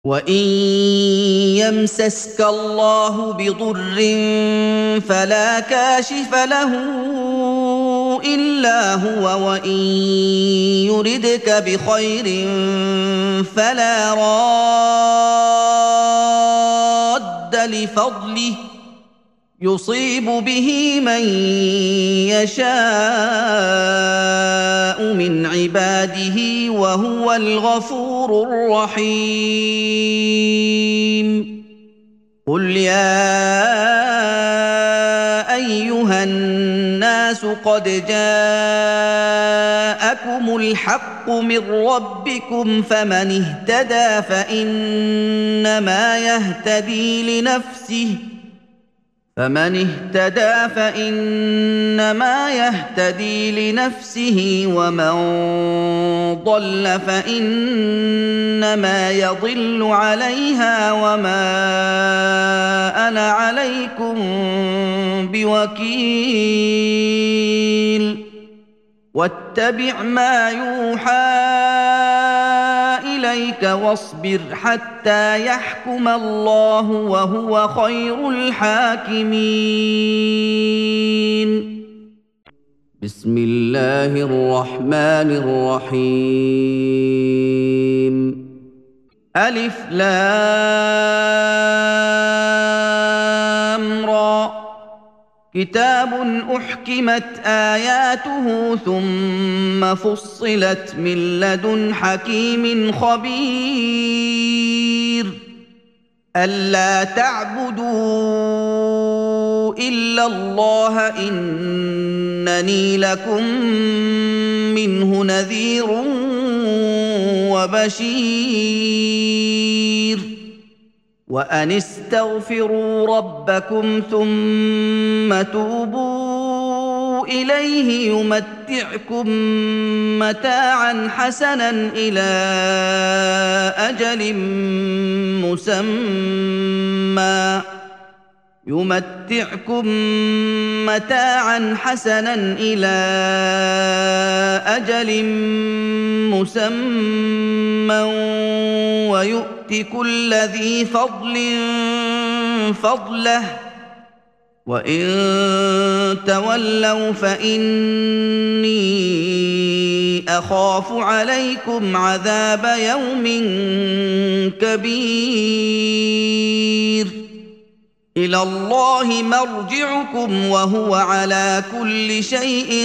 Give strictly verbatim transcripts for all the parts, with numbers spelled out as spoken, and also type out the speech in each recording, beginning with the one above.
وَإِن يَمْسَسْكَ اللَّهُ بِضُرٍّ فَلَا كَاشِفَ لَهُ إِلَّا هُوَ وَإِن يُرِدْكَ بِخَيْرٍ فَلَا رَادَّ لِفَضْلِهِ يُصِيبُ بِهِ مَن يَشَاءُ مِنْ عِبَادِهِ وَهُوَ الْغَفُورُ الرَّحِيمُ قُلْ يَا أَيُّهَا النَّاسُ قَدْ جَاءَكُمُ الْحَقُّ مِنْ رَبِّكُمْ فَمَنِ اهْتَدَىٰ فَإِنَّمَا يَهْتَدِي لِنَفْسِهِ فمن اهتدى فإنما يهتدي لنفسه ومن ضل فإنما يضل عليها وما أنا عليكم بوكيل واتبع ما يوحى إليك واصبر حتى يحكم الله وهو خير الحاكمين. بسم الله الرحمن الرحيم. ألف لام را كتاب أحكمت آياته ثم فصلت من لدن حكيم خبير ألا تعبدوا إلا الله إنني لكم منه نذير وبشير وأن استغفروا ربكم ثم توبوا إليه يمتعكم متاعا حسنا إلى أجل مسمى يمتعكم متاعا حسنا إلى أجل مسمى ويؤت كل ذي فضل فضله وإن تولوا فإني أخاف عليكم عذاب يوم كبير إلى الله مرجعكم وهو على كل شيء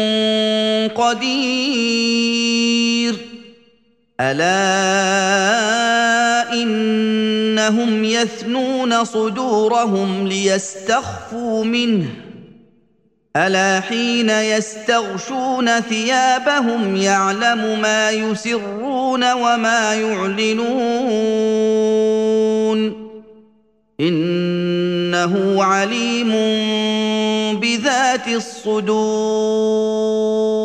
قدير ألا إنهم يثنون صدورهم ليستخفوا منه ألا حين يستغشون ثيابهم يعلم ما يسرون وما يعلنون إنه عليم بذات الصدور